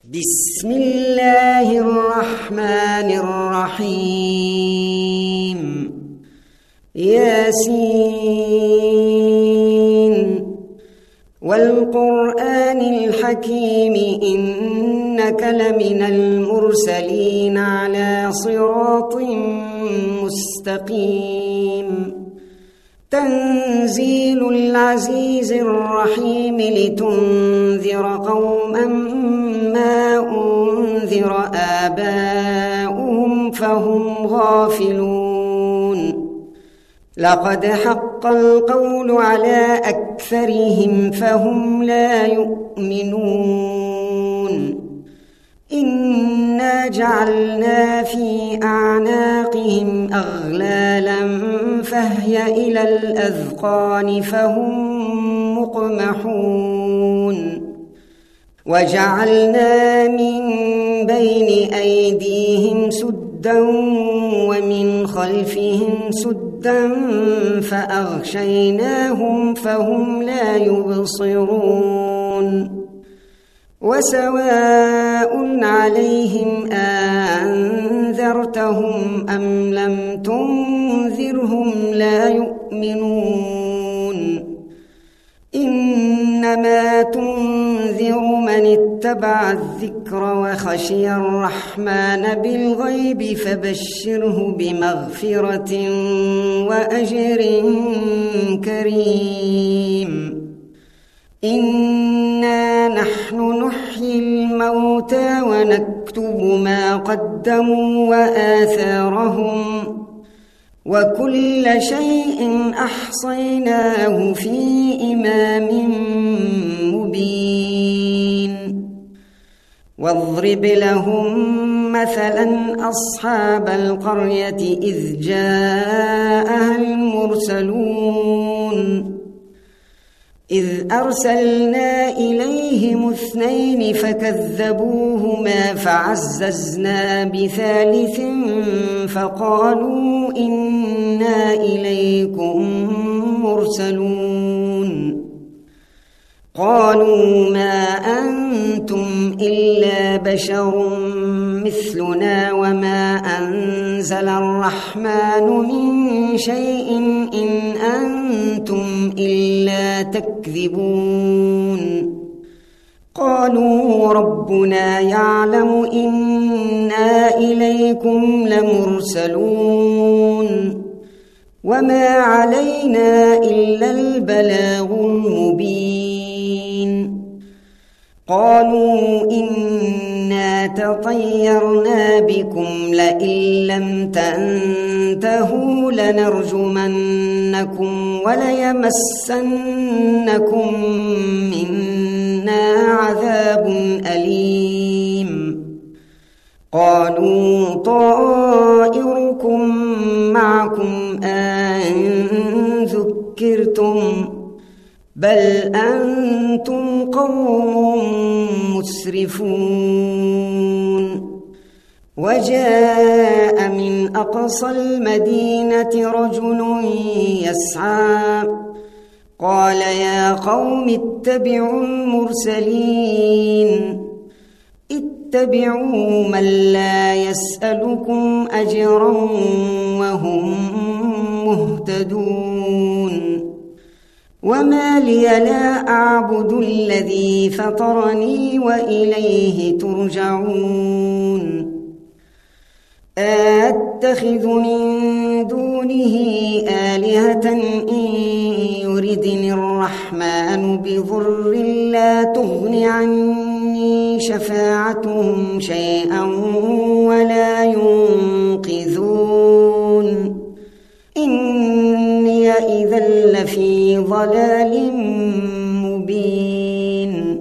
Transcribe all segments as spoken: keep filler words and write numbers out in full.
بسم الله الرحمن الرحيم ياسين والقرآن الحكيم إنك لمن المرسلين على صراط مستقيم تنزيل العزيز الرحيم لتنذر قوما ما أنذر آباؤهم فهم غافلون لقد حق القول على أكثرهم فهم لا يؤمنون إنا جعلنا في أعناقهم أغلالا فهي إلى الأذقان فهم مقمحون وجعلنا من بين أيديهم سدا ومن خلفهم سدا فأغشيناهم فهم لا يبصرون وسواء عليهم أنذرتهم أم لم تنذرهم لا يؤمنون إنما تنذر من اتبع الذكر وخشي الرحمن بالغيب فبشره بمغفرة وأجر كريم إنا نحن نحيي الموتى ونكتب ما قدموا وآثارهم وكل شيء أحصيناه في إمام مبين واضرب لهم مثلا أصحاب القرية إذ جاءها المرسلون إذ أرسلنا إليهم اثنين فكذبوهما فعززنا بثالث فقالوا إنا إليكم مرسلون قالوا ما أنتم إلا بشر مثلنا وما أنزل الرحمن من شيء إن أنتم إلا تكذبون قالوا ربنا يعلم إنا إليكم لمرسلون وما علينا إلا البلاغ المبين قالوا إنا تطيرنا بكم لئن لم تنتهوا لنرجمنكم وليمسنكم منا عذاب أليم قالوا طائركم معكم أن ذكرتم بل أنتم قوم مسرفون وجاء من أقصى المدينة رجل يسعى قال يا قوم اتبعوا المرسلين اتبعوا من لا يسألكم أجرا وهم مهتدون وما لي لا أعبد الذي فطرني وإليه ترجعون أتخذ من دونه آلهة إن يردني الرحمن بضر لا تغن عني شفاعتهم شيئا ولا ينقذون إني إذا لفي ضلال مبين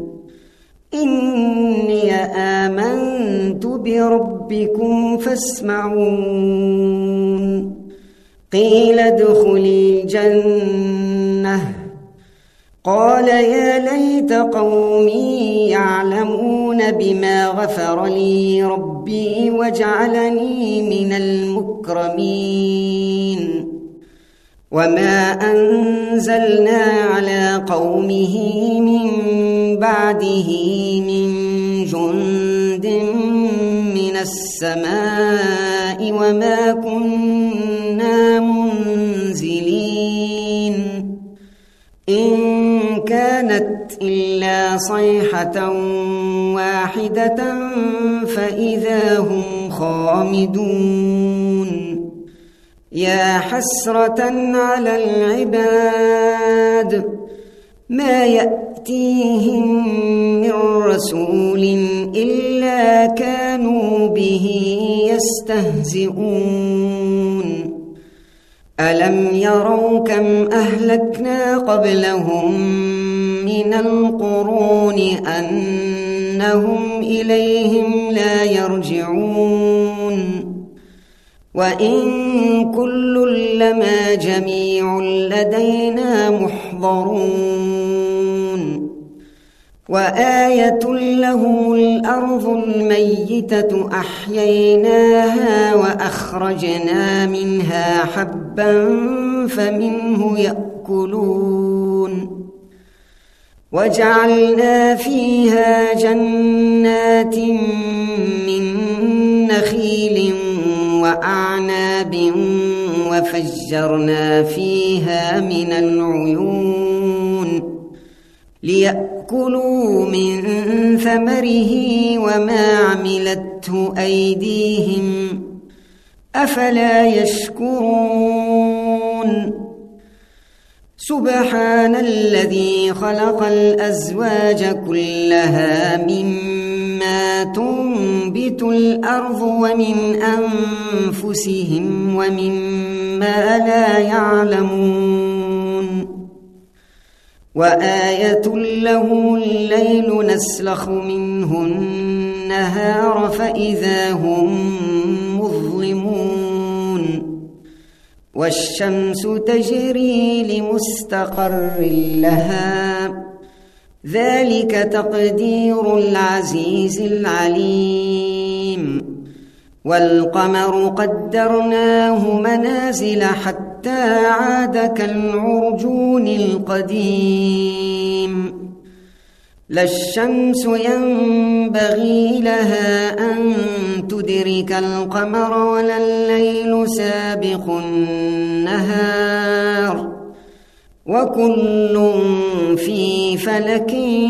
إني آمنت بربكم فاسمعون قيل ادخلي الجنة قال يا ليت قومي يعلمون بما غفر لي ربي وجعلني من المكرمين وما أنزلنا على قومه من بعده من جند جند من السماء وما كنا منزلين إن كانت إلا صيحة واحدة فإذا هم خامدون يا حسرة على العباد ما يأتيهم من رسول إلا كانوا به يستهزئون ألم يروا كم أهلكنا قبلهم من القرون أنهم إليهم لا يرجعون وإن كل لما جميع لدينا محضرون وآية لهم الأرض الميتة أحييناها وأخرجنا منها حبا فمنه يأكلون وجعلنا فيها جنات من نخيل وأعناب وفجرنا فيها من العيون ليأكلوا من ثمره وما عملته أيديهم أفلا يشكرون سبحان الذي خلق الأزواج كلها مما تنبت الأرض ومن أنفسهم ومما لا يعلمون وآية له الليل نسلخ منه النهار فإذا هم مظلمون والشمس تجري لمستقر لها ذلك تقدير العزيز العليم والقمر قدرناه منازل حتى عاد كالعرجون القديم لا الشمس ينبغي لها أن تدرك القمر ولا الليل سابق النهار وكل في فلك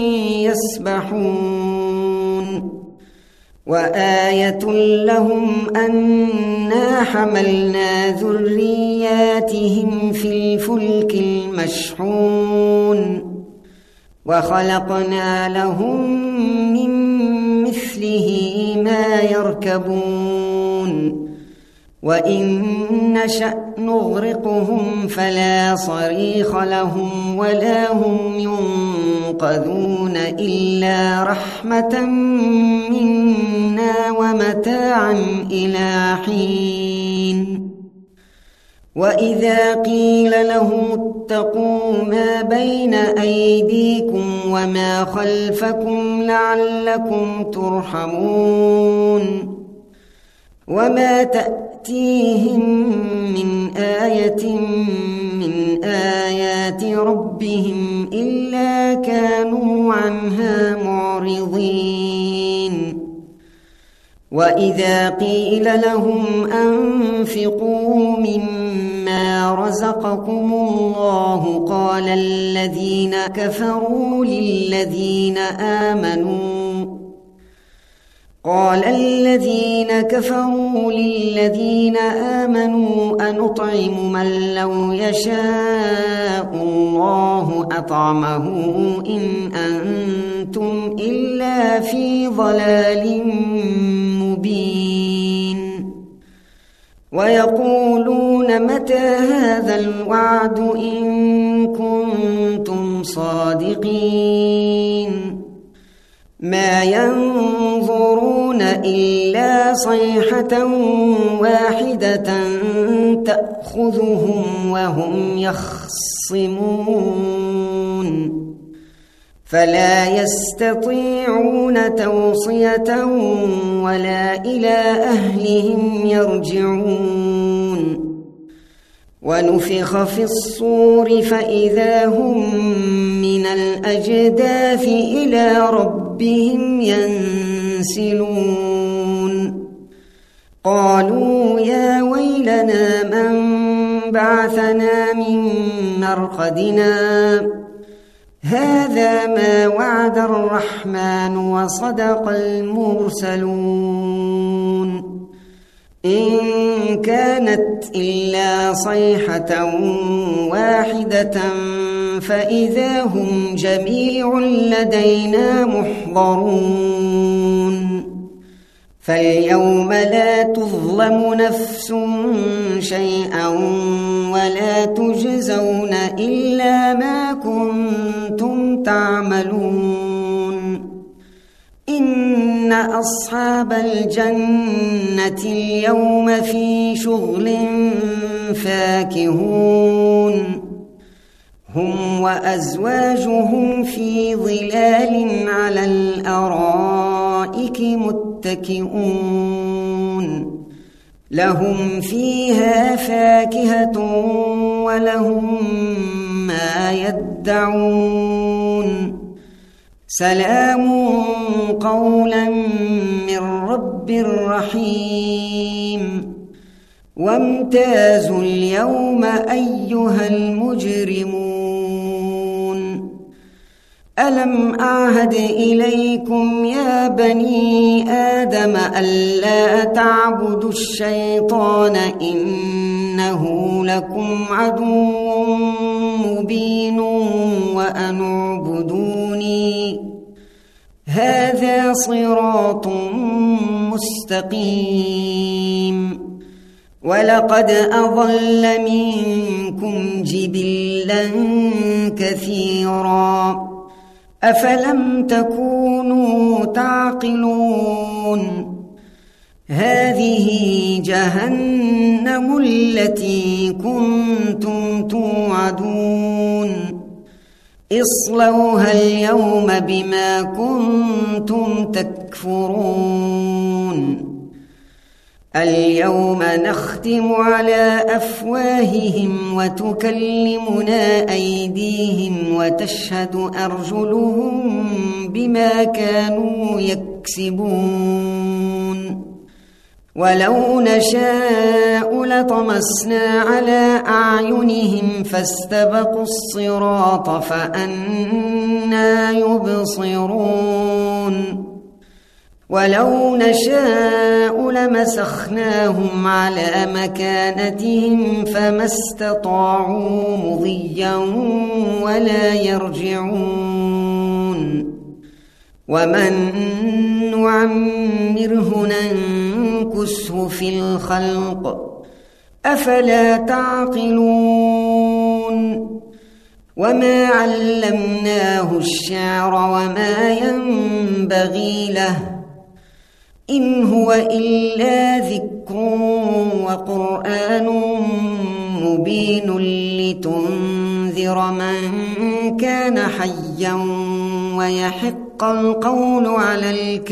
يسبحون وآية لهم أنا حملنا ذرياتهم في الفلك المشحون وخلقنا لهم من مثله ما يركبون وإن نشأ نغرقهم فلا صريخ لهم ولا هم ينقذون إلا رحمة منا ومتاعا إلى حين وإذا قيل لهم اتقوا ما بين أيديكم وما خلفكم لعلكم ترحمون وما تأتيهم من آية من آيات ربهم إلا كانوا عنها معرضين وإذا قيل لهم أنفقوا مما رزقكم الله قال الذين كفروا للذين آمنوا قال الذين كفروا للذين آمنوا أنطعم من لو يشاء الله أطعمه إن أنتم إلا في ضلال مبين ويقولون متى هذا الوعد إن كنتم صادقين ما ينظرون إلا صيحة واحدة تأخذهم وهم يخصمون فلا يستطيعون توصية ولا إلى أهلهم يرجعون ونفخ في الصور فإذا هم من الأجداث إلى ربهم يرسلون قالوا يا ويلنا من بعثنا من مرقدنا هذا ما وعد الرحمن وصدق المرسلون إن كانت إلا صيحة واحدة فإذا هم جميع لدينا محضرون فاليوم لا تظلم نفس شيئا ولا تجزون إلا ما كنتم تعملون إن أصحاب الجنة اليوم في شغل فاكهون هم وأزواجهم في ظلال على الأرائك متكئون لهم فيها فاكهة ولهم ما يدعون سلام قولا من رب رحيم وامتازوا اليوم أيها المجرمون ألم أعهد إليكم يا بني آدم ألا تعبدوا الشيطان إنه لكم عدو مبين وأن اعبدوني هذا صراط مستقيم ولقد أضل منكم جبلا كثيرا أفلم تكونوا تعقلون هذه جهنم التي كنتم توعدون اصلوها اليوم بما كنتم تكفرون اليوم نختم على أفواههم وتكلمنا أيديهم وتشهد أرجلهم بما كانوا يكسبون ولو نشاء لطمسنا على أعينهم فاستبقوا الصراط فأنى يبصرون ولو نشاء لمسخناهم على مكانتهم فما استطاعوا مضيا ولا يرجعون ومن نعمره ننكسه في الخلق أفلا تعقلون وما علمناه الشعر وما ينبغي له إن هو إلا ذكر وقرآن مبين لتنذر من كان حيا ويحق القول على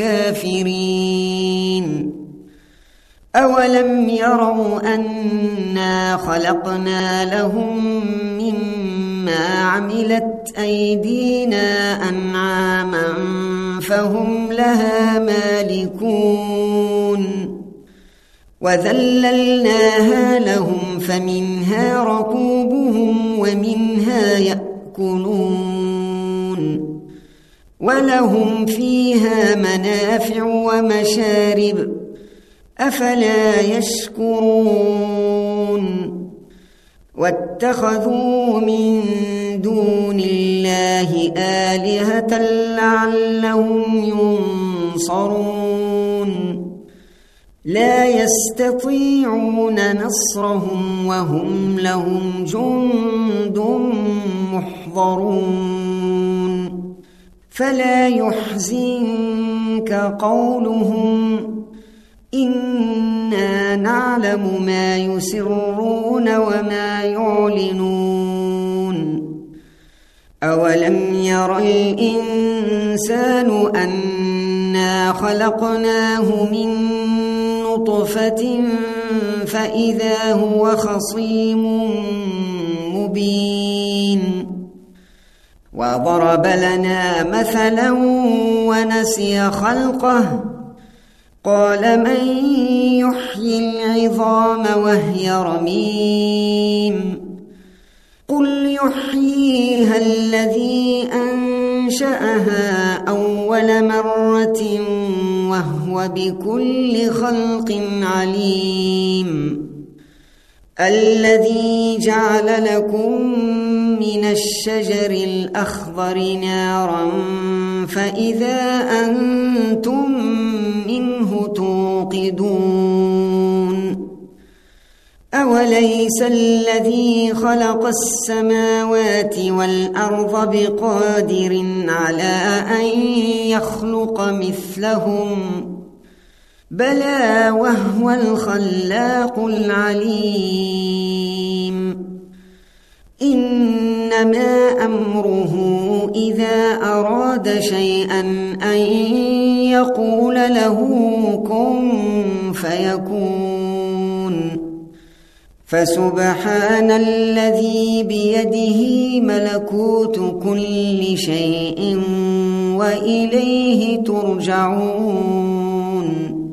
الكافرين أولم يروا أنا خلقنا لهم مما عملت أيدينا أنعاما فهم لها مالكون وذللناها لهم فمنها ركوبهم ومنها يأكلون ولهم فيها منافع ومشارب أفلا يشكرون واتخذوا من دون الله آلهة لعلهم ينصرون لا يستطيعون نصرهم وهم لهم جند محضرون فلا يحزنك قولهم إنا نعلم ما يسرون وما يعلنون أولم ير الإنسان أنا خلقناه من نطفة فإذا هو خصيم مبين وضرب لنا مثلا ونسي خلقه قال من يحيي العظام وهي رميم قل يحييها الذي أنشأها أول مرة وهو بكل خلق عليم الذي جعل لكم من الشجر الأخضر نارا فإذا أنتم منه توقدون أوليس الذي خلق السماوات والأرض بقادر على أن يخلق مثلهم بلى وهو الخلاق العليم إنما أمره إذا أراد شيئا أن يقول له كن فيكون فسبحان الذي بيده ملكوت كل شيء وإليه ترجعون